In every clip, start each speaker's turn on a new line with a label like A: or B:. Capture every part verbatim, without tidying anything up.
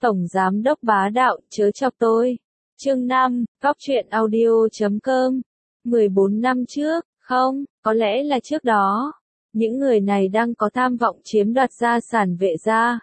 A: Tổng Giám Đốc bá đạo, chớ chọc tôi. Chương năm, Góc truyện audio chấm com. mười bốn năm trước, không, có lẽ là trước đó. Những người này đang có tham vọng chiếm đoạt gia sản Vệ gia.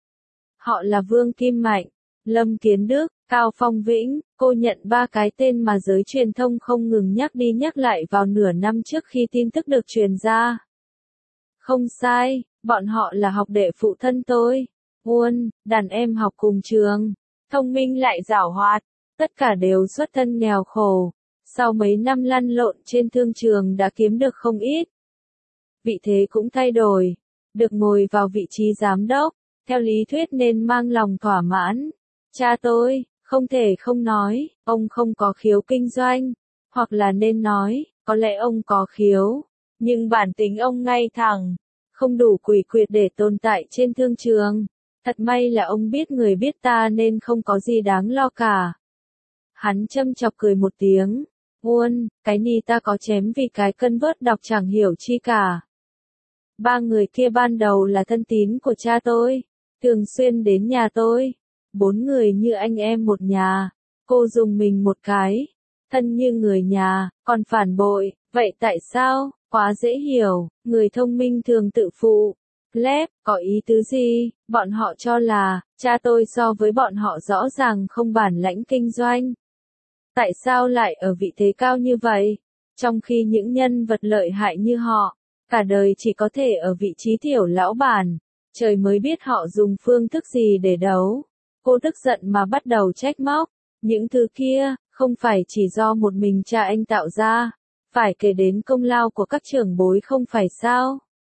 A: Họ là Vương Kim Mạnh, Lâm Kiến Đức, Cao Phong Vĩnh. Cô nhận ba cái tên mà giới truyền thông không ngừng nhắc đi nhắc lại vào nửa năm trước khi tin tức được truyền ra. Không sai, bọn họ là học đệ phụ thân tôi. Uôn, đàn em học cùng trường, thông minh lại giảo hoạt, tất cả đều xuất thân nghèo khổ. Sau mấy năm lăn lộn trên thương trường đã kiếm được không ít. Vị thế cũng thay đổi, được ngồi vào vị trí giám đốc, theo lý thuyết nên mang lòng thỏa mãn. Cha tôi, không thể không nói, ông không có khiếu kinh doanh, hoặc là nên nói, có lẽ ông có khiếu, nhưng bản tính ông ngay thẳng, không đủ quỷ quyệt để tồn tại trên thương trường. Thật may là ông biết người biết ta nên không có gì đáng lo cả. Hắn châm chọc cười một tiếng. Uôn, cái ni ta có chém vì cái cân vớt đọc chẳng hiểu chi cả. Ba người kia ban đầu là thân tín của cha tôi, thường xuyên đến nhà tôi. Bốn người như anh em một nhà, cô dùng mình một cái, thân như người nhà, còn phản bội, vậy tại sao? Quá dễ hiểu, người thông minh thường tự phụ. Lép, có ý tứ gì? Bọn họ cho là, cha tôi so với bọn họ rõ ràng không bản lãnh kinh doanh. Tại sao lại ở vị thế cao như vậy? Trong khi những nhân vật lợi hại như họ, cả đời chỉ có thể ở vị trí tiểu lão bản, trời mới biết họ dùng phương thức gì để đấu. Cô tức giận mà bắt đầu trách móc, những thứ kia, không phải chỉ do một mình cha anh tạo ra, phải kể đến công lao của các trưởng bối không phải sao?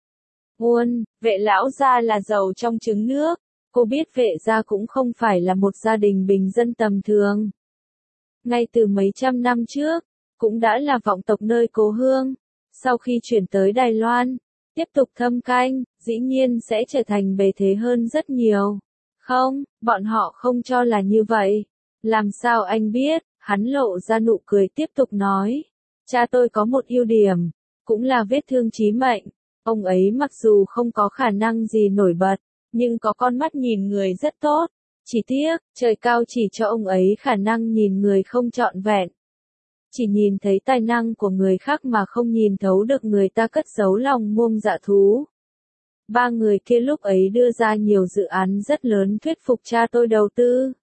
A: Uôn, Vệ lão gia là giàu trong trứng nước, cô biết Vệ gia cũng không phải là một gia đình bình dân tầm thường. Ngay từ mấy trăm năm trước, cũng đã là vọng tộc nơi cố hương, sau khi chuyển tới Đài Loan, tiếp tục thâm canh, dĩ nhiên sẽ trở thành bề thế hơn rất nhiều. Không, bọn họ không cho là như vậy. Làm sao anh biết? Hắn lộ ra nụ cười tiếp tục nói. Cha tôi có một ưu điểm, cũng là vết thương chí mệnh. Ông ấy mặc dù không có khả năng gì nổi bật, nhưng có con mắt nhìn người rất tốt. Chỉ tiếc, trời cao chỉ cho ông ấy khả năng nhìn người không trọn vẹn. Chỉ nhìn thấy tài năng của người khác mà không nhìn thấu được người ta cất giấu lòng muông dạ thú. Ba người kia lúc ấy đưa ra nhiều dự án rất lớn thuyết phục cha tôi đầu tư.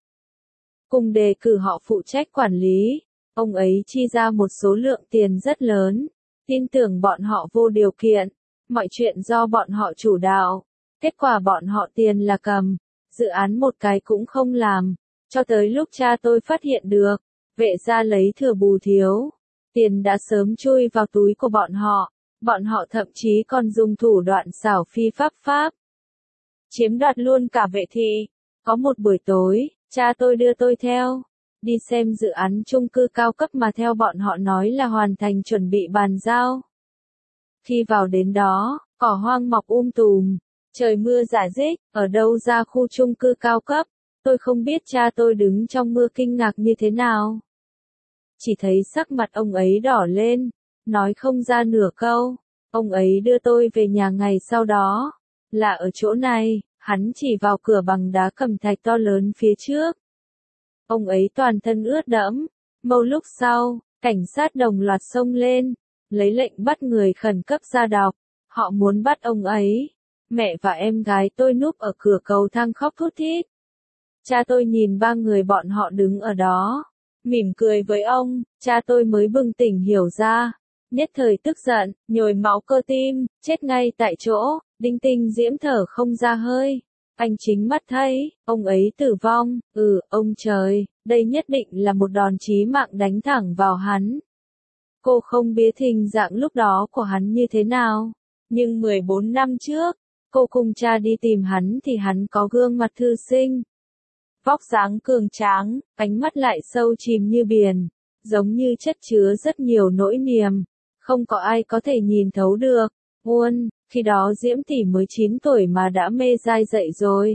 A: Cùng đề cử họ phụ trách quản lý, ông ấy chi ra một số lượng tiền rất lớn, tin tưởng bọn họ vô điều kiện, mọi chuyện do bọn họ chủ đạo. Kết quả bọn họ tiền là cầm, dự án một cái cũng không làm, cho tới lúc cha tôi phát hiện được, Vệ gia lấy thừa bù thiếu, tiền đã sớm chui vào túi của bọn họ, bọn họ thậm chí còn dùng thủ đoạn xảo phi pháp pháp. Chiếm đoạt luôn cả Vệ thị. Có một buổi tối, cha tôi đưa tôi theo, đi xem dự án chung cư cao cấp mà theo bọn họ nói là hoàn thành chuẩn bị bàn giao. Khi vào đến đó, cỏ hoang mọc um tùm, trời mưa rả rích, ở đâu ra khu chung cư cao cấp, tôi không biết cha tôi đứng trong mưa kinh ngạc như thế nào. Chỉ thấy sắc mặt ông ấy đỏ lên, nói không ra nửa câu, ông ấy đưa tôi về nhà ngày sau đó, là ở chỗ này, hắn chỉ vào cửa bằng đá cẩm thạch to lớn phía trước. Ông ấy toàn thân ướt đẫm, một lúc sau, cảnh sát đồng loạt xông lên, lấy lệnh bắt người khẩn cấp ra đọc, họ muốn bắt ông ấy. Mẹ và em gái tôi núp ở cửa cầu thang khóc thút thít. Cha tôi nhìn ba người bọn họ đứng ở đó, mỉm cười với ông, cha tôi mới bừng tỉnh hiểu ra. Nhất thời tức giận, nhồi máu cơ tim, chết ngay tại chỗ, Đinh Tinh Diễm thở không ra hơi. Anh chính mắt thấy, ông ấy tử vong, ừ, ông trời, đây nhất định là một đòn chí mạng đánh thẳng vào hắn. Cô không biết hình dạng lúc đó của hắn như thế nào, nhưng mười bốn năm trước, cô cùng cha đi tìm hắn thì hắn có gương mặt thư sinh. Vóc dáng cường tráng, ánh mắt lại sâu chìm như biển, giống như chất chứa rất nhiều nỗi niềm, không có ai có thể nhìn thấu được. Uôn, khi đó Diễm tỷ mới chín tuổi mà đã mê dai dậy rồi.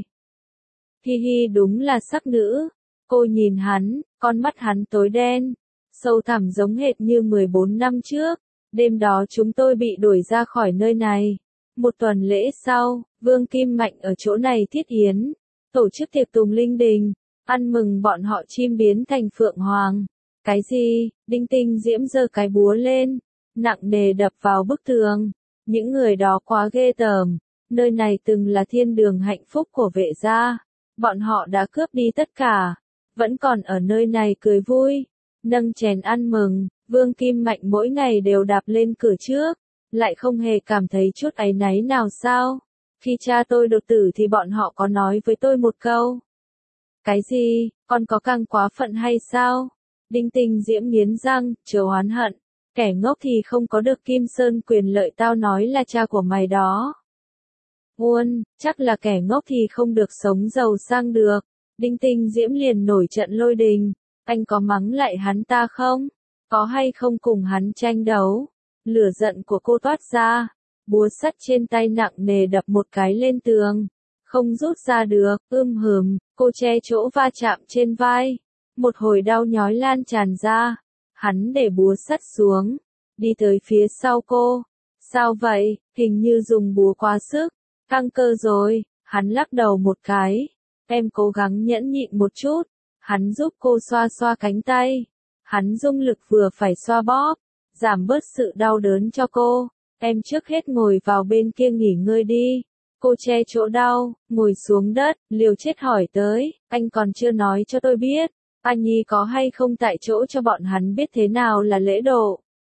A: Hi hi, đúng là sắc nữ. Cô nhìn hắn, con mắt hắn tối đen, sâu thẳm giống hệt như mười bốn năm trước. Đêm đó chúng tôi bị đuổi ra khỏi nơi này. Một tuần lễ sau, Vương Kim Mạnh ở chỗ này thiết yến. tổ chức tiệc tùng linh đình, ăn mừng bọn họ chim biến thành phượng hoàng. Cái gì? Đinh Tinh Diễm giơ cái búa lên, nặng nề đập vào bức tường. Những người đó quá ghê tởm, nơi này từng là thiên đường hạnh phúc của Vệ gia, bọn họ đã cướp đi tất cả, vẫn còn ở nơi này cười vui, nâng chén ăn mừng. Vương Kim Mạnh mỗi ngày đều đạp lên cửa trước, lại không hề cảm thấy chút áy náy nào sao? Khi cha tôi đột tử thì bọn họ có nói với tôi một câu. Cái gì, con có càng quá phận hay sao? Đinh Tinh Diễm nghiến răng, chớ oán hận. Kẻ ngốc thì không có được Kim Sơn quyền lợi, tao nói là cha của mày đó. Uôn, chắc là kẻ ngốc thì không được sống giàu sang được. Đinh Tinh Diễm liền nổi trận lôi đình. Anh có mắng lại hắn ta không? Có hay không cùng hắn tranh đấu? Lửa giận của cô toát ra. Búa sắt trên tay nặng nề đập một cái lên tường. Không rút ra được, ưm hừm, cô che chỗ va chạm trên vai. Một hồi đau nhói lan tràn ra. Hắn để búa sắt xuống, đi tới phía sau cô. Sao vậy, hình như dùng búa quá sức, căng cơ rồi. Hắn lắc đầu một cái. Em cố gắng nhẫn nhịn một chút. Hắn giúp cô xoa xoa cánh tay. Hắn dung lực vừa phải xoa bóp, giảm bớt sự đau đớn cho cô. Em trước hết ngồi vào bên kia nghỉ ngơi đi. Cô che chỗ đau, ngồi xuống đất, liều chết hỏi tới, anh còn chưa nói cho tôi biết, anh Nhi có hay không tại chỗ cho bọn hắn biết thế nào là lễ độ.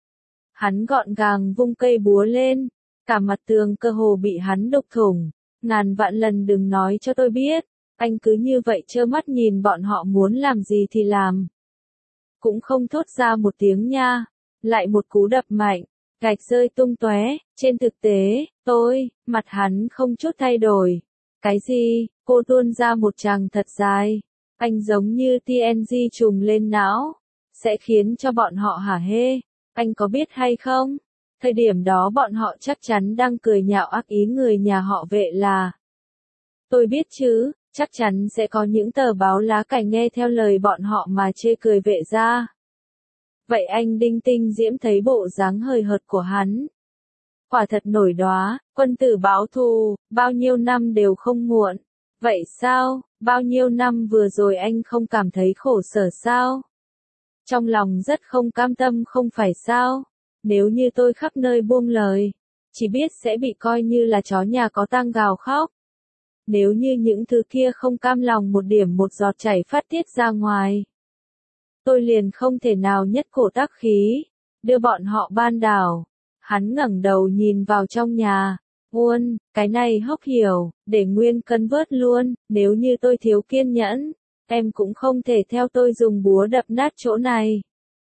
A: Hắn gọn gàng vung cây búa lên, cả mặt tường cơ hồ bị hắn đục thủng. Ngàn vạn lần đừng nói cho tôi biết, anh cứ như vậy trơ mắt nhìn bọn họ muốn làm gì thì làm. Cũng không thốt ra một tiếng nha, lại một cú đập mạnh. Gạch rơi tung tóe. Trên thực tế, tôi, mặt hắn không chút thay đổi. Cái gì? Cô tuôn ra một tràng thật dài. Anh giống như tê en giê trùng lên não, sẽ khiến cho bọn họ hả hê. Anh có biết hay không? Thời điểm đó bọn họ chắc chắn đang cười nhạo ác ý người nhà họ Vệ là. Tôi biết chứ, chắc chắn sẽ có những tờ báo lá cải nghe theo lời bọn họ mà chê cười Vệ gia. Vậy anh Đinh Tinh Diễm thấy bộ dáng hời hợt của hắn. Quả thật nổi đóa, quân tử báo thù, bao nhiêu năm đều không muộn. Vậy sao, bao nhiêu năm vừa rồi anh không cảm thấy khổ sở sao? Trong lòng rất không cam tâm không phải sao? Nếu như tôi khắp nơi buông lời, chỉ biết sẽ bị coi như là chó nhà có tang gào khóc. Nếu như những thứ kia không cam lòng một điểm một giọt chảy phát tiết ra ngoài, tôi liền không thể nào nhất cổ tác khí, đưa bọn họ ban đảo. Hắn ngẩng đầu nhìn vào trong nhà. Uôn, cái này hốc hiểu, để nguyên cân vớt luôn, nếu như tôi thiếu kiên nhẫn, em cũng không thể theo tôi dùng búa đập nát chỗ này.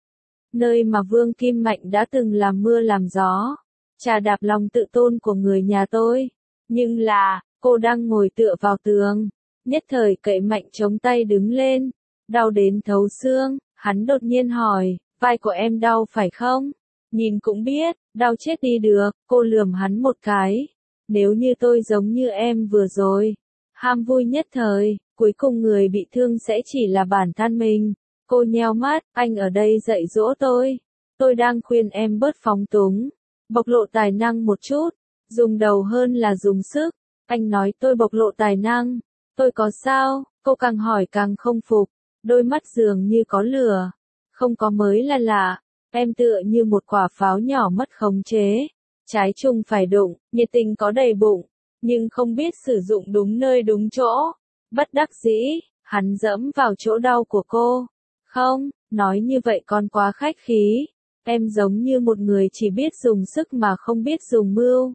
A: Nơi mà Vương Kim Mạnh đã từng làm mưa làm gió, chà đạp lòng tự tôn của người nhà tôi. Nhưng là, cô đang ngồi tựa vào tường, nhất thời cậy mạnh chống tay đứng lên, đau đến thấu xương. Hắn đột nhiên hỏi, vai của em đau phải không? Nhìn cũng biết, đau chết đi được. Cô lườm hắn một cái. Nếu như tôi giống như em vừa rồi, ham vui nhất thời, cuối cùng người bị thương sẽ chỉ là bản thân mình. Cô nheo mắt, anh ở đây dạy dỗ tôi. Tôi đang khuyên em bớt phóng túng, bộc lộ tài năng một chút, dùng đầu hơn là dùng sức. Anh nói tôi bộc lộ tài năng, tôi có sao? Cô càng hỏi càng không phục, đôi mắt dường như có lửa. Không có mới là lạ, em tựa như một quả pháo nhỏ mất khống chế. Trái chung phải đụng, nhiệt tình có đầy bụng, nhưng không biết sử dụng đúng nơi đúng chỗ. Bất đắc dĩ, hắn dẫm vào chỗ đau của cô. Không, nói như vậy còn quá khách khí. Em giống như một người chỉ biết dùng sức mà không biết dùng mưu.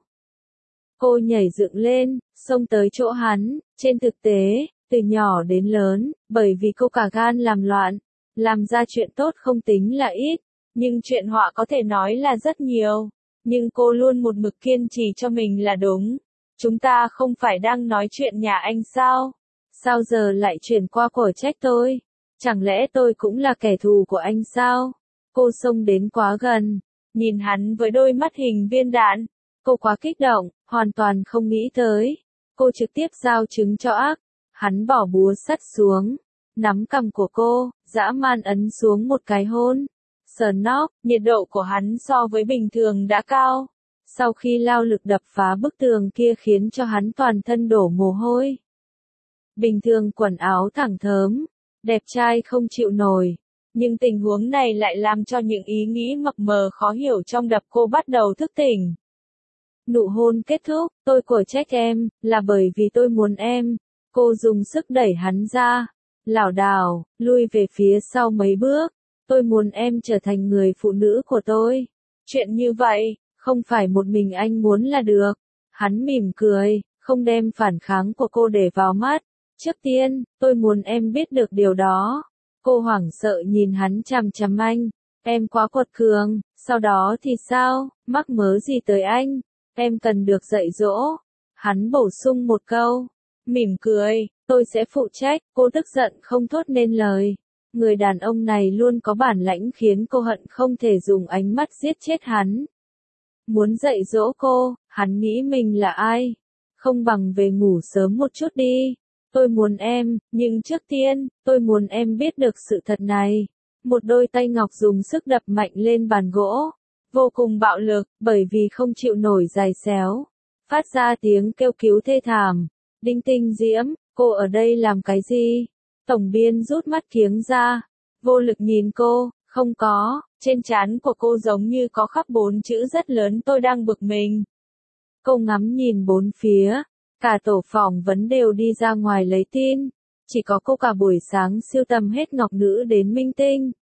A: Cô nhảy dựng lên, xông tới chỗ hắn. Trên thực tế, từ nhỏ đến lớn, bởi vì cô cả gan làm loạn, làm ra chuyện tốt không tính là ít, nhưng chuyện họa có thể nói là rất nhiều. Nhưng cô luôn một mực kiên trì cho mình là đúng. Chúng ta không phải đang nói chuyện nhà anh sao? Sao giờ lại chuyển qua cổ trách tôi? Chẳng lẽ tôi cũng là kẻ thù của anh sao? Cô xông đến quá gần, nhìn hắn với đôi mắt hình viên đạn. Cô quá kích động, hoàn toàn không nghĩ tới. Cô trực tiếp giao trứng cho ác. Hắn bỏ búa sắt xuống, nắm cằm của cô, dã man ấn xuống một cái hôn. Sờn nóc, nhiệt độ của hắn so với bình thường đã cao. Sau khi lao lực đập phá bức tường kia khiến cho hắn toàn thân đổ mồ hôi. bình thường quần áo thẳng thớm, đẹp trai không chịu nổi. Nhưng tình huống này lại làm cho những ý nghĩ mập mờ khó hiểu trong đập cô bắt đầu thức tỉnh. Nụ hôn kết thúc, tôi của trách em, là bởi vì tôi muốn em. Cô dùng sức đẩy hắn ra, lảo đảo, lui về phía sau mấy bước. Tôi muốn em trở thành người phụ nữ của tôi. Chuyện như vậy, không phải một mình anh muốn là được. Hắn mỉm cười, không đem phản kháng của cô để vào mắt. Trước tiên, tôi muốn em biết được điều đó. Cô hoảng sợ nhìn hắn chằm chằm anh. Em quá quật cường, sau đó thì sao, mắc mớ gì tới anh? Em cần được dạy dỗ. Hắn bổ sung một câu, mỉm cười, tôi sẽ phụ trách. Cô tức giận không thốt nên lời. Người đàn ông này luôn có bản lãnh khiến cô hận không thể dùng ánh mắt giết chết hắn. Muốn dạy dỗ cô, hắn nghĩ mình là ai? Không bằng về ngủ sớm một chút đi. Tôi muốn em, nhưng trước tiên, tôi muốn em biết được sự thật này. Một đôi tay ngọc dùng sức đập mạnh lên bàn gỗ. Vô cùng bạo lực, bởi vì không chịu nổi giày xéo. Phát ra tiếng kêu cứu thê thảm. Đinh Tinh Diễm, cô ở đây làm cái gì? Tổng biên rút mắt kiếng ra. Vô lực nhìn cô, không có, trên trán của cô giống như có khắc bốn chữ rất lớn tôi đang bực mình. Cô ngắm nhìn bốn phía. Cả tổ phỏng vấn đều đi ra ngoài lấy tin. Chỉ có cô cả buổi sáng siêu tầm hết ngọc nữ đến minh tinh.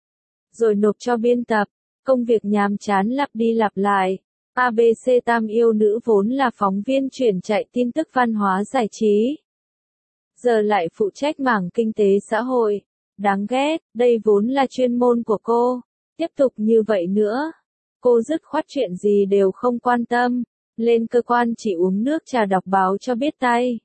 A: Rồi nộp cho biên tập. Công việc nhàm chán lặp đi lặp lại. a bê xê Tam yêu nữ vốn là phóng viên chuyển chạy tin tức văn hóa giải trí. Giờ lại phụ trách mảng kinh tế xã hội. Đáng ghét, đây vốn là chuyên môn của cô. Tiếp tục như vậy nữa. Cô dứt khoát chuyện gì đều không quan tâm. Lên cơ quan chỉ uống nước trà đọc báo cho biết tay.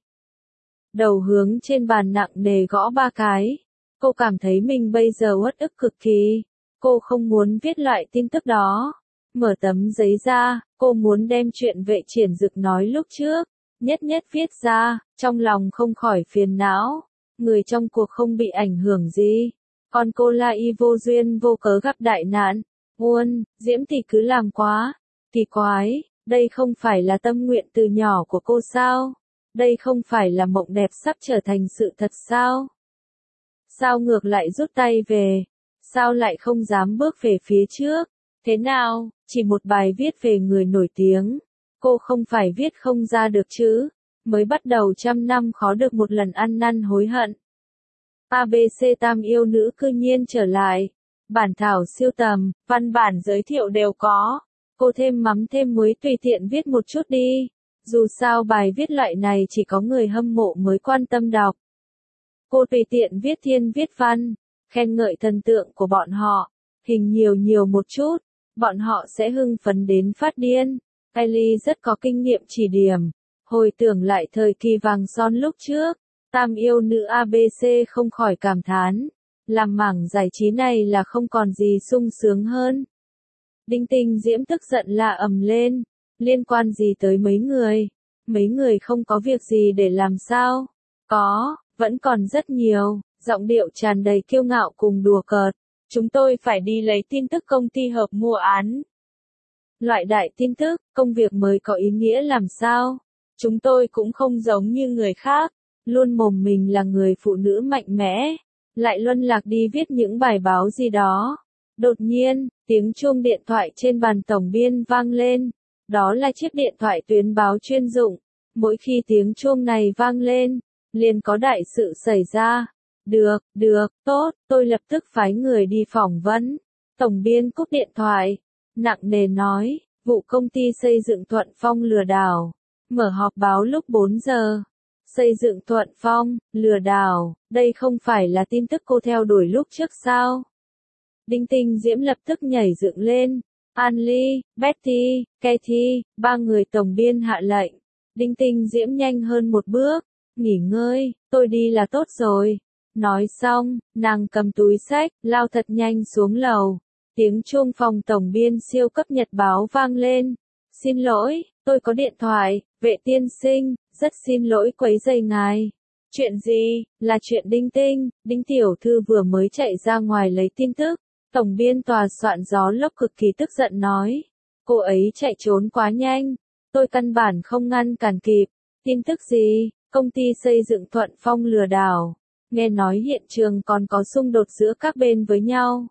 A: Đầu hướng trên bàn nặng nề gõ ba cái. Cô cảm thấy mình bây giờ uất ức cực kỳ. Cô không muốn viết loại tin tức đó. Mở tấm giấy ra, cô muốn đem chuyện vệ triển dực nói lúc trước. Nhất nhất viết ra, trong lòng không khỏi phiền não. Người trong cuộc không bị ảnh hưởng gì. Còn cô là y vô duyên vô cớ gặp đại nạn. Uôn, Diễm thì cứ làm quá. Kỳ quái, đây không phải là tâm nguyện từ nhỏ của cô sao? Đây không phải là mộng đẹp sắp trở thành sự thật sao? Sao ngược lại rút tay về? Sao lại không dám bước về phía trước? Thế nào, chỉ một bài viết về người nổi tiếng. Cô không phải viết không ra được chứ? Mới bắt đầu trăm năm khó được một lần ăn năn hối hận. a bê xê Tam yêu nữ cư nhiên trở lại. Bản thảo siêu tầm, văn bản giới thiệu đều có. Cô thêm mắm thêm muối tùy tiện viết một chút đi. Dù sao bài viết loại này chỉ có người hâm mộ mới quan tâm đọc. Cô tùy tiện viết thiên viết văn, khen ngợi thần tượng của bọn họ. Hình nhiều nhiều một chút, bọn họ sẽ hưng phấn đến phát điên. Kylie rất có kinh nghiệm chỉ điểm. Hồi tưởng lại thời kỳ vàng son lúc trước, Tam yêu nữ a bê xê không khỏi cảm thán. Làm mảng giải trí này là không còn gì sung sướng hơn. Đinh Tinh Diễm tức giận la ầm lên. Liên quan gì tới mấy người? Mấy người không có việc gì để làm sao? Có, vẫn còn rất nhiều. Giọng điệu tràn đầy kiêu ngạo cùng đùa cợt. Chúng tôi phải đi lấy tin tức công ty hợp mua án. Loại đại tin tức, công việc mới có ý nghĩa làm sao? Chúng tôi cũng không giống như người khác. Luôn mồm mình là người phụ nữ mạnh mẽ. Lại luân lạc đi viết những bài báo gì đó. Đột nhiên, tiếng chuông điện thoại trên bàn tổng biên vang lên. Đó là chiếc điện thoại tuyến báo chuyên dụng. Mỗi khi tiếng chuông này vang lên, liền có đại sự xảy ra. Được, được, tốt, tôi lập tức phái người đi phỏng vấn. Tổng biên cúp điện thoại. Nặng nề nói, vụ công ty xây dựng Thuận Phong lừa đảo. Mở họp báo lúc bốn giờ. Xây dựng Thuận Phong, lừa đảo, đây không phải là tin tức cô theo đuổi lúc trước sao? Đinh Tinh Diễm lập tức nhảy dựng lên. An Ly, Betty, Katie, ba người tổng biên hạ lệnh. Đinh Tinh Diễm nhanh hơn một bước. Nghỉ ngơi, tôi đi là tốt rồi. Nói xong, nàng cầm túi xách, lao thật nhanh xuống lầu. Tiếng chuông phòng tổng biên siêu cấp nhật báo vang lên. Xin lỗi, tôi có điện thoại, vệ tiên sinh, rất xin lỗi quấy rầy ngài. Chuyện gì, là chuyện Đinh Tinh, Đinh tiểu thư vừa mới chạy ra ngoài lấy tin tức. Tổng biên tòa soạn gió lốc cực kỳ tức giận nói. Cô ấy chạy trốn quá nhanh. Tôi căn bản không ngăn cản kịp. Tin tức gì, Công ty xây dựng Thuận Phong lừa đảo. Nghe nói hiện trường còn có xung đột giữa các bên với nhau.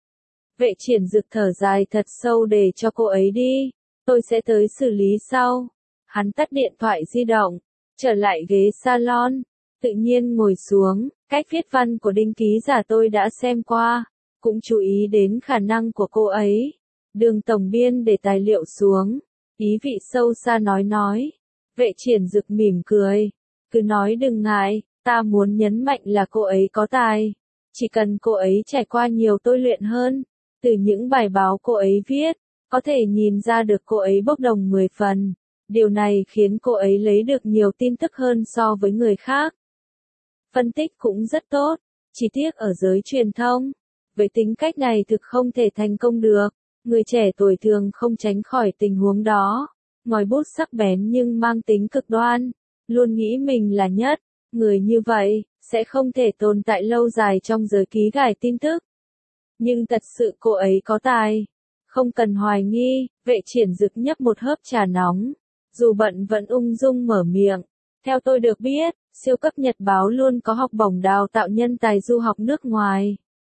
A: Vệ Triển Dực thở dài thật sâu để cho cô ấy đi. Tôi sẽ tới xử lý sau. Hắn tắt điện thoại di động. Trở lại ghế salon. Tự nhiên ngồi xuống. Cách viết văn của Đinh ký giả tôi đã xem qua. Cũng chú ý đến khả năng của cô ấy. Đường tổng biên để tài liệu xuống. Ý vị sâu xa nói nói. Vệ Triển Dực mỉm cười. Cứ nói đừng ngại. Ta muốn nhấn mạnh là cô ấy có tài. Chỉ cần cô ấy trải qua nhiều tôi luyện hơn. Từ những bài báo cô ấy viết, có thể nhìn ra được cô ấy bốc đồng mười phần. Điều này khiến cô ấy lấy được nhiều tin tức hơn so với người khác. Phân tích cũng rất tốt, chỉ tiếc ở giới truyền thông. Với tính cách này thực không thể thành công được. Người trẻ tuổi thường không tránh khỏi tình huống đó. Ngòi bút sắc bén nhưng mang tính cực đoan. Luôn nghĩ mình là nhất. Người như vậy, sẽ không thể tồn tại lâu dài trong giới ký gài tin tức. Nhưng thật sự cô ấy có tài. Không cần hoài nghi, Vệ Triển Dực nhấp một hớp trà nóng. Dù bận vẫn ung dung mở miệng. Theo tôi được biết, siêu cấp nhật báo luôn có học bổng đào tạo nhân tài du học nước ngoài.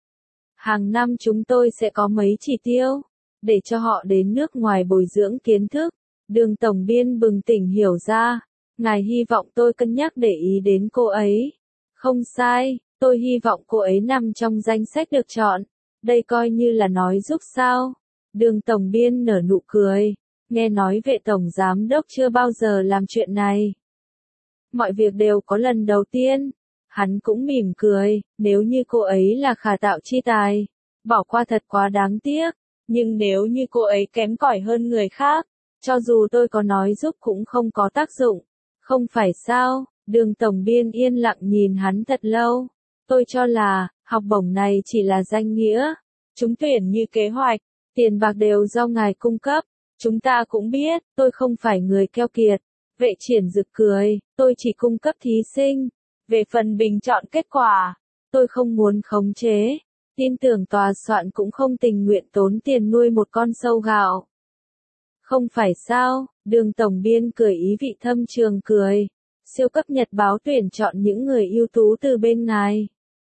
A: Hàng năm chúng tôi sẽ có mấy chỉ tiêu, để cho họ đến nước ngoài bồi dưỡng kiến thức. Đường tổng biên bừng tỉnh hiểu ra. Ngài hy vọng tôi cân nhắc để ý đến cô ấy. Không sai, tôi hy vọng cô ấy nằm trong danh sách được chọn. Đây coi như là nói giúp sao. Đường tổng biên nở nụ cười. Nghe nói Vệ tổng giám đốc chưa bao giờ làm chuyện này. Mọi việc đều có lần đầu tiên. Hắn cũng mỉm cười. Nếu như cô ấy là khả tạo chi tài, bỏ qua thật quá đáng tiếc. Nhưng nếu như cô ấy kém cỏi hơn người khác, cho dù tôi có nói giúp cũng không có tác dụng. Không phải sao? Đường tổng biên yên lặng nhìn hắn thật lâu. Tôi cho là, học bổng này chỉ là danh nghĩa. Chúng tuyển như kế hoạch, tiền bạc đều do ngài cung cấp. Chúng ta cũng biết, tôi không phải người keo kiệt. Vệ Triển Dực cười, tôi chỉ cung cấp thí sinh. Về phần bình chọn kết quả, tôi không muốn khống chế. Tin tưởng tòa soạn cũng không tình nguyện tốn tiền nuôi một con sâu gạo. Không phải sao? Đường tổng biên cười ý vị thâm trường cười. Siêu cấp nhật báo tuyển chọn những người ưu tú từ bên ngài.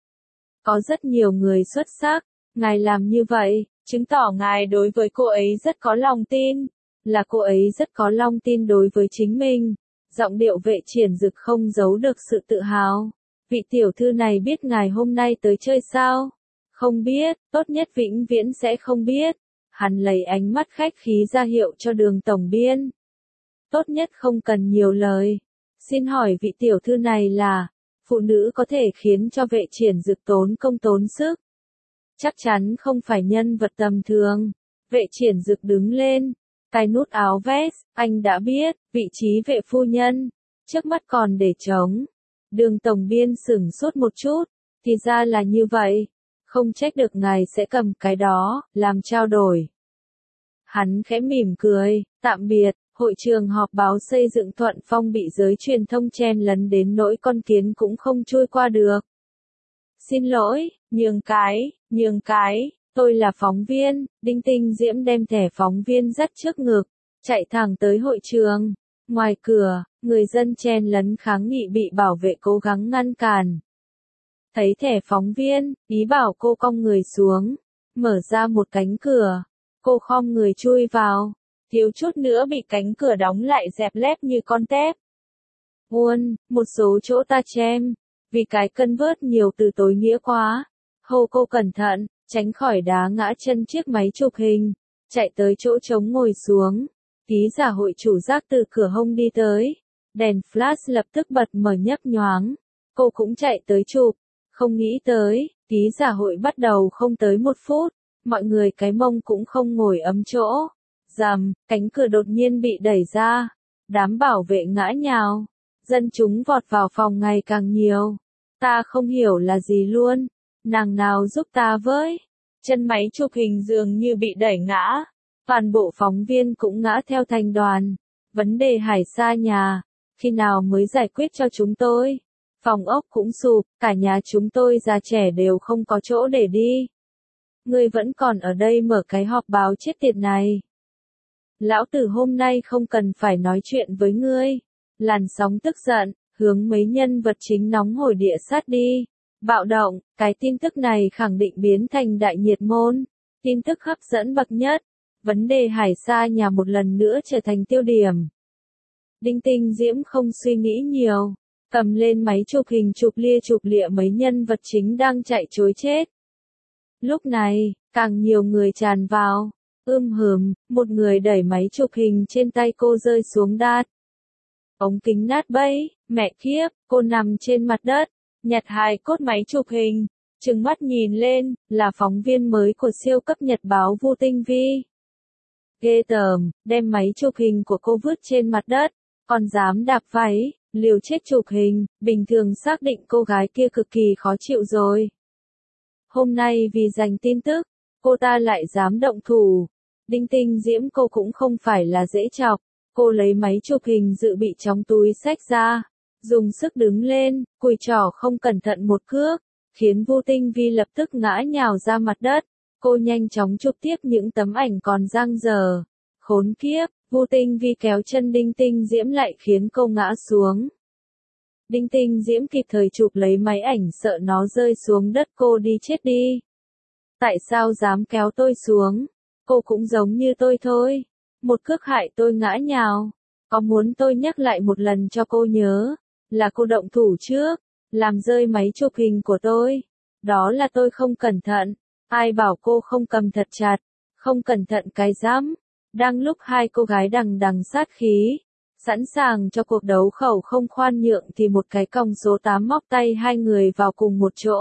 A: Có rất nhiều người xuất sắc. Ngài làm như vậy, chứng tỏ ngài đối với cô ấy rất có lòng tin. Là cô ấy rất có lòng tin đối với chính mình. Giọng điệu Vệ Triển Dực không giấu được sự tự hào. Vị tiểu thư này biết ngài hôm nay tới chơi sao? Không biết, tốt nhất vĩnh viễn sẽ không biết. Hắn lấy ánh mắt khách khí ra hiệu cho đường tổng biên. Tốt nhất không cần nhiều lời. Xin hỏi vị tiểu thư này là, phụ nữ có thể khiến cho Vệ Triển Dực tốn công tốn sức. Chắc chắn không phải nhân vật tầm thường. Vệ Triển Dực đứng lên, cài nút áo vest, anh đã biết, vị trí vệ phu nhân, trước mắt còn để trống. Đường tổng biên sửng sốt một chút, thì ra là như vậy. Không trách được ngài sẽ cầm cái đó, làm trao đổi. Hắn khẽ mỉm cười, tạm biệt. Hội trường họp báo xây dựng Thuận Phong bị giới truyền thông chen lấn đến nỗi con kiến cũng không chui qua được. Xin lỗi, nhường cái, nhường cái, tôi là phóng viên. Đinh Tinh Diễm đem thẻ phóng viên dắt trước ngực, chạy thẳng tới hội trường. Ngoài cửa, người dân chen lấn kháng nghị bị bảo vệ cố gắng ngăn cản. Thấy thẻ phóng viên, ý bảo cô cong người xuống, mở ra một cánh cửa. Cô khom người chui vào. Thiếu chút nữa bị cánh cửa đóng lại dẹp lép như con tép. Buồn, một số chỗ ta chém, vì cái cân vớt nhiều từ tối nghĩa quá. Hô cô cẩn thận, tránh khỏi đá ngã chân chiếc máy chụp hình, chạy tới chỗ trống ngồi xuống. Ký giả hội chủ giác từ cửa hông đi tới, đèn flash lập tức bật mở nhấp nhoáng. Cô cũng chạy tới chụp, không nghĩ tới, ký giả hội bắt đầu không tới một phút, mọi người cái mông cũng không ngồi ấm chỗ. Rầm, cánh cửa đột nhiên bị đẩy ra, đám bảo vệ ngã nhào, dân chúng vọt vào phòng ngày càng nhiều. Ta không hiểu là gì luôn, nàng nào giúp ta với. Chân máy chụp hình dường như bị đẩy ngã, toàn bộ phóng viên cũng ngã theo thành đoàn. Vấn đề Hải Sa nhà, khi nào mới giải quyết cho chúng tôi? Phòng ốc cũng sụp, cả nhà chúng tôi già trẻ đều không có chỗ để đi. Ngươi vẫn còn ở đây mở cái họp báo chết tiệt này. Lão tử hôm nay không cần phải nói chuyện với ngươi. Làn sóng tức giận, hướng mấy nhân vật chính nóng hổi địa sát đi. Bạo động, cái tin tức này khẳng định biến thành đại nhiệt môn. Tin tức hấp dẫn bậc nhất. Vấn đề Hải Sa nhà một lần nữa trở thành tiêu điểm. Đinh Tinh Diễm không suy nghĩ nhiều. Cầm lên máy chụp hình chụp lia chụp lịa mấy nhân vật chính đang chạy trối chết. Lúc này, càng nhiều người tràn vào. Ưm hừm, một người đẩy máy chụp hình trên tay cô rơi xuống đát. Ống kính nát bấy, mẹ kiếp, cô nằm trên mặt đất, nhặt hài cốt máy chụp hình, trừng mắt nhìn lên, là phóng viên mới của siêu cấp nhật báo Vu Tinh Vi. Ghê tởm, đem máy chụp hình của cô vứt trên mặt đất, còn dám đạp váy, liều chết chụp hình, bình thường xác định cô gái kia cực kỳ khó chịu rồi. Hôm nay vì giành tin tức, cô ta lại dám động thủ. Đinh Tinh Diễm cô cũng không phải là dễ chọc, cô lấy máy chụp hình dự bị trong túi xách ra, dùng sức đứng lên, cùi trỏ không cẩn thận một cước, khiến Vu Tinh Vi lập tức ngã nhào ra mặt đất. Cô nhanh chóng chụp tiếp những tấm ảnh còn dang dở. Khốn kiếp, Vu Tinh Vi kéo chân Đinh Tinh Diễm lại khiến cô ngã xuống. Đinh Tinh Diễm kịp thời chụp lấy máy ảnh sợ nó rơi xuống đất, cô đi chết đi. Tại sao dám kéo tôi xuống? Cô cũng giống như tôi thôi. Một cước hại tôi ngã nhào. Có muốn tôi nhắc lại một lần cho cô nhớ, là cô động thủ trước, làm rơi máy chụp hình của tôi. Đó là tôi không cẩn thận. Ai bảo cô không cầm thật chặt, không cẩn thận cái rắm. Đang lúc hai cô gái đằng đằng sát khí, sẵn sàng cho cuộc đấu khẩu không khoan nhượng thì một cái còng số tám móc tay hai người vào cùng một chỗ.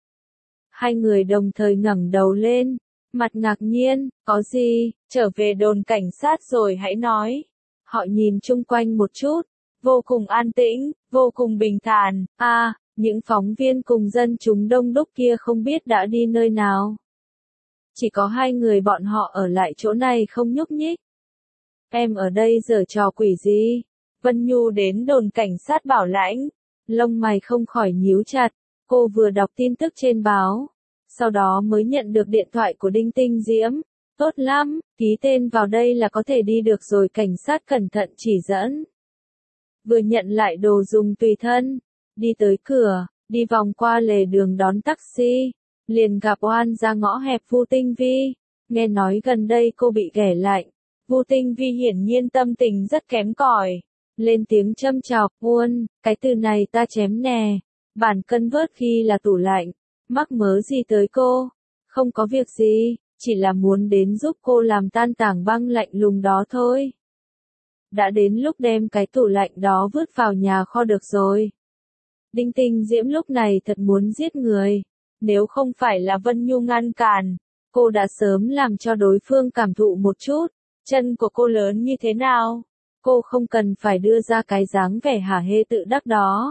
A: Hai người đồng thời ngẩng đầu lên, mặt ngạc nhiên, có gì, trở về đồn cảnh sát rồi hãy nói. Họ nhìn chung quanh một chút, vô cùng an tĩnh, vô cùng bình thản, a à, những phóng viên cùng dân chúng đông đúc kia không biết đã đi nơi nào. Chỉ có hai người bọn họ ở lại chỗ này không nhúc nhích. Em ở đây giở trò quỷ gì? Vân Nhu đến đồn cảnh sát bảo lãnh, lông mày không khỏi nhíu chặt, cô vừa đọc tin tức trên báo, sau đó mới nhận được điện thoại của Đinh Tinh Diễm. Tốt lắm, ký tên vào đây là có thể đi được rồi, cảnh sát cẩn thận chỉ dẫn. Vừa nhận lại đồ dùng tùy thân, đi tới cửa, đi vòng qua lề đường đón taxi, liền gặp oan ra ngõ hẹp Vu Tinh Vi. Nghe nói gần đây cô bị ghẻ lạnh, Vu Tinh Vi hiển nhiên tâm tình rất kém cỏi, lên tiếng châm chọc, "Uôn, cái từ này ta chém nè, bản cân vớt khi là tủ lạnh, mắc mớ gì tới cô, không có việc gì, chỉ là muốn đến giúp cô làm tan tảng băng lạnh lùng đó thôi." Đã đến lúc đem cái tủ lạnh đó vứt vào nhà kho được rồi. Đinh Tinh Diễm lúc này thật muốn giết người. Nếu không phải là Vân Nhu ngăn cản, cô đã sớm làm cho đối phương cảm thụ một chút, chân của cô lớn như thế nào. Cô không cần phải đưa ra cái dáng vẻ hả hê tự đắc đó.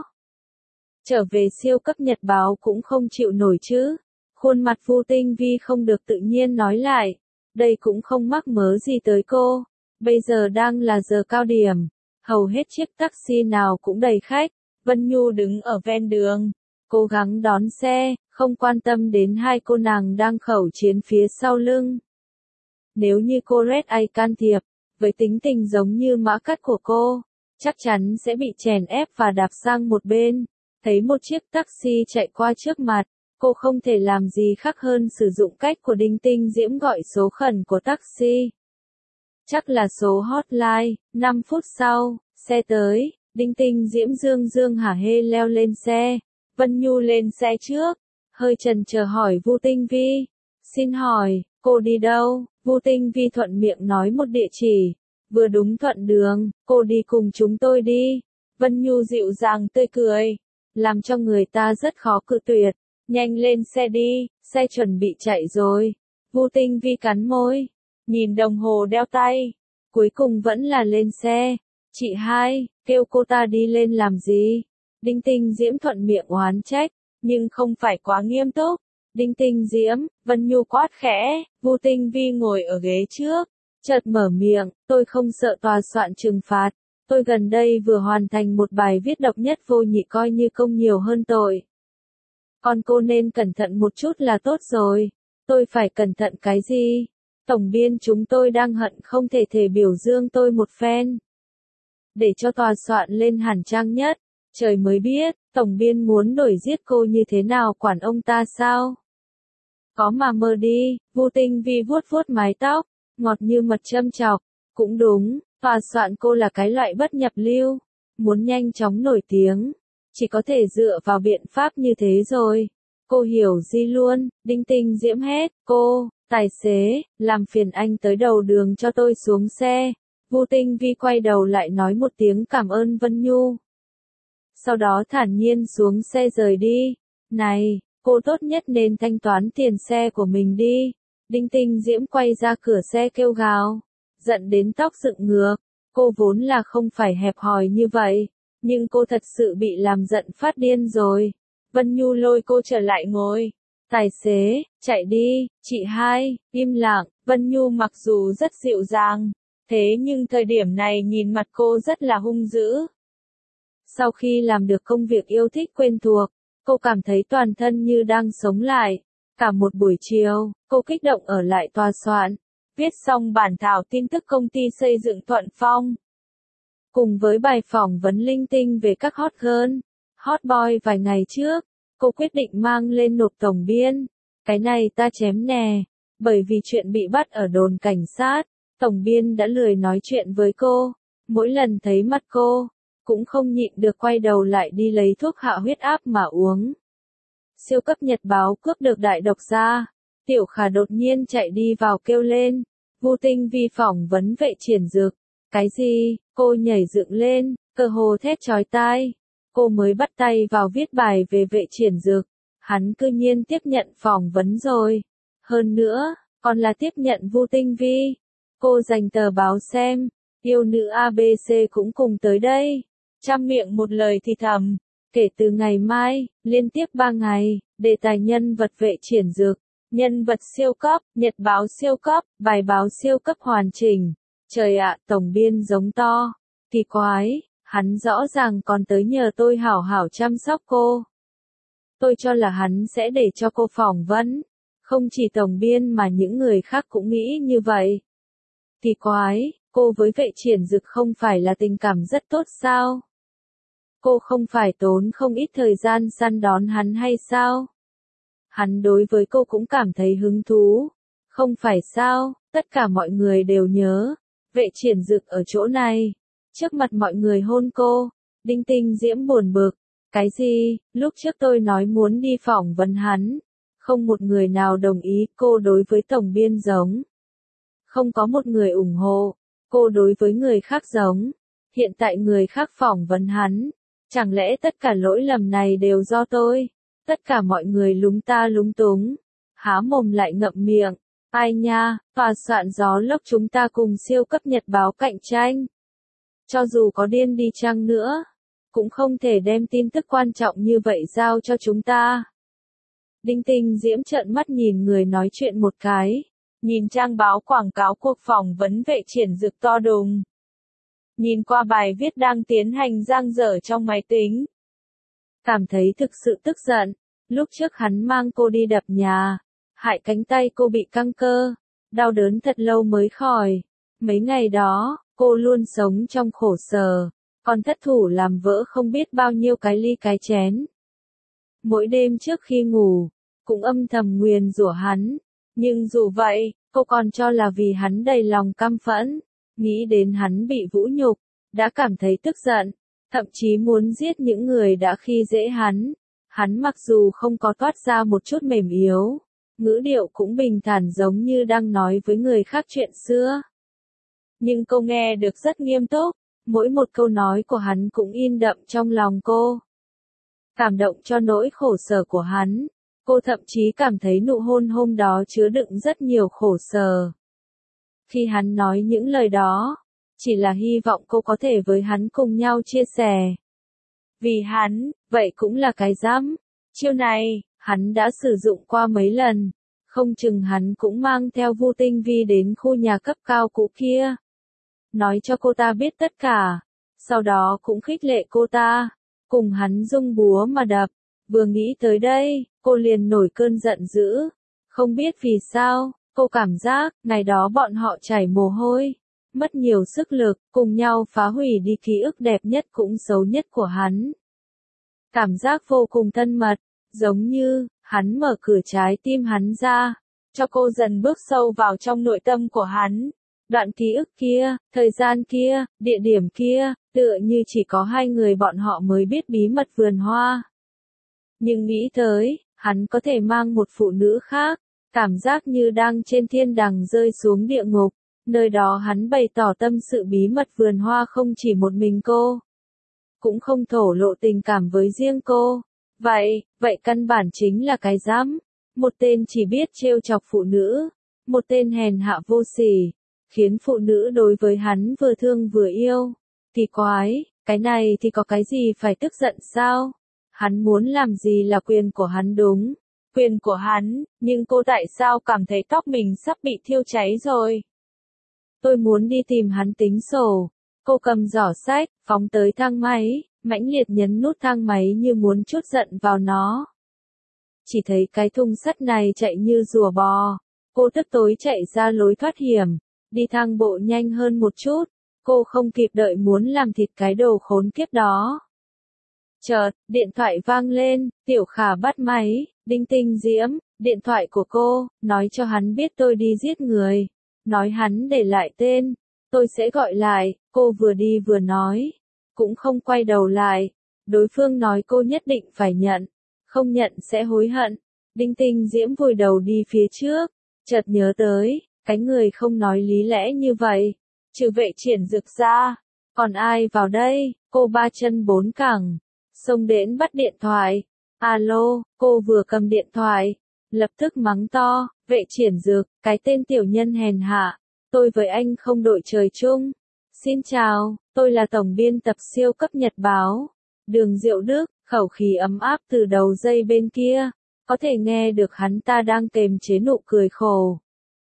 A: Trở về siêu cấp nhật báo cũng không chịu nổi chứ. Khuôn mặt Vu Tinh Vi không được tự nhiên nói lại. Đây cũng không mắc mớ gì tới cô. Bây giờ đang là giờ cao điểm. Hầu hết chiếc taxi nào cũng đầy khách. Vân Nhu đứng ở ven đường, cố gắng đón xe, không quan tâm đến hai cô nàng đang khẩu chiến phía sau lưng. Nếu như cô Red Eye can thiệp, với tính tình giống như mã cắt của cô, chắc chắn sẽ bị chèn ép và đạp sang một bên. Thấy một chiếc taxi chạy qua trước mặt, cô không thể làm gì khác hơn sử dụng cách của Đinh Tinh Diễm gọi số khẩn của taxi. Chắc là số hotline. Năm phút sau, xe tới, Đinh Tinh Diễm dương dương hả hê leo lên xe, Vân Nhu lên xe trước, hơi chần chờ hỏi Vu Tinh Vi, "Xin hỏi, cô đi đâu?" Vu Tinh Vi thuận miệng nói một địa chỉ, vừa đúng thuận đường, "Cô đi cùng chúng tôi đi." Vân Nhu dịu dàng tươi cười, làm cho người ta rất khó cự tuyệt, "Nhanh lên xe đi, xe chuẩn bị chạy rồi." Vu Tinh Vi cắn môi, nhìn đồng hồ đeo tay, cuối cùng vẫn là lên xe. "Chị hai, kêu cô ta đi lên làm gì?" Đinh Tinh Diễm thuận miệng oán trách, nhưng không phải quá nghiêm túc. "Đinh Tinh Diễm," Vân Nhu quát khẽ. Vu Tinh Vi ngồi ở ghế trước, chợt mở miệng, "Tôi không sợ tòa soạn trừng phạt. Tôi gần đây vừa hoàn thành một bài viết độc nhất vô nhị, coi như công nhiều hơn tội. Còn cô nên cẩn thận một chút là tốt rồi." "Tôi phải cẩn thận cái gì? Tổng biên chúng tôi đang hận không thể thể biểu dương tôi một phen, để cho tòa soạn lên hẳn trang nhất." Trời mới biết, tổng biên muốn đuổi giết cô như thế nào quản ông ta sao? Có mà mơ đi, Vu Tinh Vi vuốt vuốt mái tóc, ngọt như mật châm chọc. Cũng đúng, tòa soạn cô là cái loại bất nhập lưu, muốn nhanh chóng nổi tiếng, chỉ có thể dựa vào biện pháp như thế rồi. Cô hiểu gì luôn, Đinh Tinh Diễm hét, cô, tài xế, làm phiền anh tới đầu đường cho tôi xuống xe. Vu Tinh Vi quay đầu lại nói một tiếng cảm ơn Vân Nhu. Sau đó thản nhiên xuống xe rời đi. Này, cô tốt nhất nên thanh toán tiền xe của mình đi. Đinh Tinh Diễm quay ra cửa xe kêu gào, giận đến tóc dựng ngược. Cô vốn là không phải hẹp hòi như vậy, nhưng cô thật sự bị làm giận phát điên rồi. Vân Nhu lôi cô trở lại ngồi. Tài xế, chạy đi, chị hai, im lặng. Vân Nhu mặc dù rất dịu dàng, thế nhưng thời điểm này nhìn mặt cô rất là hung dữ. Sau khi làm được công việc yêu thích quen thuộc, cô cảm thấy toàn thân như đang sống lại. Cả một buổi chiều, cô kích động ở lại tòa soạn, viết xong bản thảo tin tức công ty xây dựng Thuận Phong. Cùng với bài phỏng vấn linh tinh về các hot girl, hot boy vài ngày trước, cô quyết định mang lên nộp tổng biên. Cái này ta chém nè, bởi vì chuyện bị bắt ở đồn cảnh sát, tổng biên đã lười nói chuyện với cô. Mỗi lần thấy mặt cô, cũng không nhịn được quay đầu lại đi lấy thuốc hạ huyết áp mà uống. Siêu cấp nhật báo cướp được đại độc gia. Tiểu Khả đột nhiên chạy đi vào kêu lên. Vu Tinh Vi phỏng vấn Vệ Triển Dực. Cái gì? Cô nhảy dựng lên, cơ hồ thét chói tai. Cô mới bắt tay vào viết bài về Vệ Triển Dực. Hắn cư nhiên tiếp nhận phỏng vấn rồi. Hơn nữa, còn là tiếp nhận Vu Tinh Vi. Cô dành tờ báo xem. Yêu nữ a bê xê cũng cùng tới đây. Trăm miệng một lời thì thầm. Kể từ ngày mai, liên tiếp ba ngày, đề tài nhân vật Vệ Triển Dực, nhân vật siêu cấp, nhật báo siêu cấp, bài báo siêu cấp hoàn chỉnh. Trời ạ, tổng biên giống to. Kỳ quái, hắn rõ ràng còn tới nhờ tôi hảo hảo chăm sóc cô. Tôi cho là hắn sẽ để cho cô phỏng vấn. Không chỉ tổng biên mà những người khác cũng nghĩ như vậy. Kỳ quái, cô với Vệ Triển Dực không phải là tình cảm rất tốt sao? Cô không phải tốn không ít thời gian săn đón hắn hay sao? Hắn đối với cô cũng cảm thấy hứng thú. Không phải sao, tất cả mọi người đều nhớ. Vệ Triển Dực ở chỗ này. Trước mặt mọi người hôn cô. Đinh Tinh Diễm buồn bực. Cái gì, lúc trước tôi nói muốn đi phỏng vấn hắn. Không một người nào đồng ý cô đối với tổng biên giống. Không có một người ủng hộ. Cô đối với người khác giống. Hiện tại người khác phỏng vấn hắn. Chẳng lẽ tất cả lỗi lầm này đều do tôi? Tất cả mọi người lúng ta lúng túng. Há mồm lại ngậm miệng. Ai nha, tòa soạn gió lốc chúng ta cùng siêu cấp nhật báo cạnh tranh. Cho dù có điên đi chăng nữa, cũng không thể đem tin tức quan trọng như vậy giao cho chúng ta. Đinh Tinh Diễm trợn mắt nhìn người nói chuyện một cái. Nhìn trang báo quảng cáo cuộc phỏng vấn Vệ Triển Dực to đùng. Nhìn qua bài viết đang tiến hành dang dở trong máy tính. Cảm thấy thực sự tức giận. Lúc trước hắn mang cô đi đập nhà. Hại cánh tay cô bị căng cơ. Đau đớn thật lâu mới khỏi. Mấy ngày đó, cô luôn sống trong khổ sở. Còn thất thủ làm vỡ không biết bao nhiêu cái ly cái chén. Mỗi đêm trước khi ngủ, cũng âm thầm nguyền rủa hắn. Nhưng dù vậy, cô còn cho là vì hắn đầy lòng căm phẫn. Nghĩ đến hắn bị vũ nhục, đã cảm thấy tức giận, thậm chí muốn giết những người đã khi dễ hắn. Hắn mặc dù không có toát ra một chút mềm yếu, ngữ điệu cũng bình thản giống như đang nói với người khác chuyện xưa. Nhưng cô nghe được rất nghiêm túc, mỗi một câu nói của hắn cũng in đậm trong lòng cô. Cảm động cho nỗi khổ sở của hắn, cô thậm chí cảm thấy nụ hôn hôm đó chứa đựng rất nhiều khổ sở. Khi hắn nói những lời đó, chỉ là hy vọng cô có thể với hắn cùng nhau chia sẻ. Vì hắn, vậy cũng là cái dám. Chiêu này, hắn đã sử dụng qua mấy lần. Không chừng hắn cũng mang theo Vu Tinh Vi đến khu nhà cấp cao cũ kia. Nói cho cô ta biết tất cả. Sau đó cũng khích lệ cô ta. Cùng hắn dung búa mà đập. Vừa nghĩ tới đây, cô liền nổi cơn giận dữ. Không biết vì sao, cô cảm giác, ngày đó bọn họ chảy mồ hôi. Mất nhiều sức lực, cùng nhau phá hủy đi ký ức đẹp nhất cũng xấu nhất của hắn. cảm giác vô cùng thân mật, giống như, hắn mở cửa trái tim hắn ra, cho cô dần bước sâu vào trong nội tâm của hắn. Đoạn ký ức kia, thời gian kia, địa điểm kia, tựa như chỉ có hai người bọn họ mới biết bí mật vườn hoa. Nhưng nghĩ tới, hắn có thể mang một phụ nữ khác, cảm giác như đang trên thiên đàng rơi xuống địa ngục, nơi đó hắn bày tỏ tâm sự bí mật vườn hoa không chỉ một mình cô, cũng không thổ lộ tình cảm với riêng cô. Vậy, vậy căn bản chính là cái dám, một tên chỉ biết trêu chọc phụ nữ, một tên hèn hạ vô sỉ, khiến phụ nữ đối với hắn vừa thương vừa yêu. Thì quái, cái này thì có cái gì phải tức giận sao? Hắn muốn làm gì là quyền của hắn đúng, quyền của hắn, nhưng cô tại sao cảm thấy tóc mình sắp bị thiêu cháy rồi? Tôi muốn đi tìm hắn tính sổ. Cô cầm giỏ sách, phóng tới thang máy, mãnh liệt nhấn nút thang máy như muốn trút giận vào nó. Chỉ thấy cái thùng sắt này chạy như rùa bò. Cô tức tối chạy ra lối thoát hiểm, đi thang bộ nhanh hơn một chút. Cô không kịp đợi muốn làm thịt cái đồ khốn kiếp đó. Chợt, điện thoại vang lên, Tiểu Khả bắt máy, Đinh Tinh Diễm, điện thoại của cô, nói cho hắn biết tôi đi giết người. Nói hắn để lại tên, tôi sẽ gọi lại, cô vừa đi vừa nói, cũng không quay đầu lại. Đối phương nói cô nhất định phải nhận, không nhận sẽ hối hận. Đinh Tinh Diễm vùi đầu đi phía trước, chợt nhớ tới, cái người không nói lý lẽ như vậy, trừ Vệ Triển Dực ra, còn ai vào đây? Cô ba chân bốn cẳng, xông đến bắt điện thoại. Alo, cô vừa cầm điện thoại, lập tức mắng to, Vệ Triển Dực, cái tên tiểu nhân hèn hạ, tôi với anh không đội trời chung. Xin chào, tôi là tổng biên tập siêu cấp nhật báo, Đường Diệu Đức. Khẩu khí ấm áp từ đầu dây bên kia, có thể nghe được hắn ta đang kềm chế nụ cười khổ.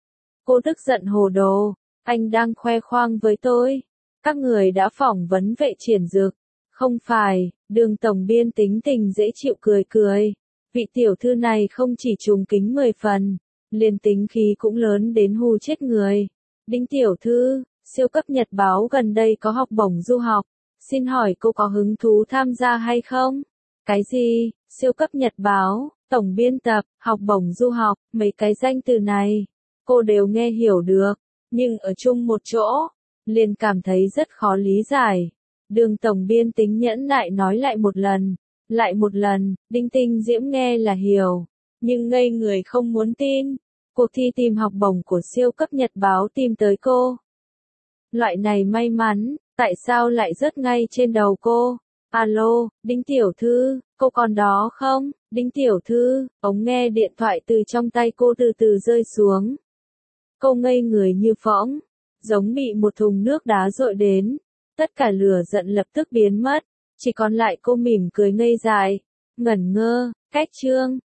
A: Cô tức giận hồ đồ, anh đang khoe khoang với tôi. Các người đã phỏng vấn Vệ Triển Dực, không phải? Đường tổng biên tính tình dễ chịu cười cười. Vị tiểu thư này không chỉ trùng kính mười phần, liền tính khí cũng lớn đến hù chết người. Đinh tiểu thư, siêu cấp nhật báo gần đây có học bổng du học, xin hỏi cô có hứng thú tham gia hay không? Cái gì? Siêu cấp nhật báo, tổng biên tập, học bổng du học, mấy cái danh từ này, cô đều nghe hiểu được, nhưng ở chung một chỗ, liền cảm thấy rất khó lý giải. Đường tổng biên tính nhẫn nại nói lại một lần, lại một lần, Đinh Tinh Diễm nghe là hiểu, nhưng ngây người không muốn tin. Cuộc thi tìm học bổng của siêu cấp nhật báo tìm tới cô. Loại này may mắn, tại sao lại rớt ngay trên đầu cô? Alo, Đinh tiểu thư, cô còn đó không? Đinh tiểu thư, ống nghe điện thoại từ trong tay cô từ từ rơi xuống. Cô ngây người như phỗng, giống bị một thùng nước đá dội đến. Tất cả lửa giận lập tức biến mất, chỉ còn lại cô mỉm cười ngây dại, ngẩn ngơ. Cách chương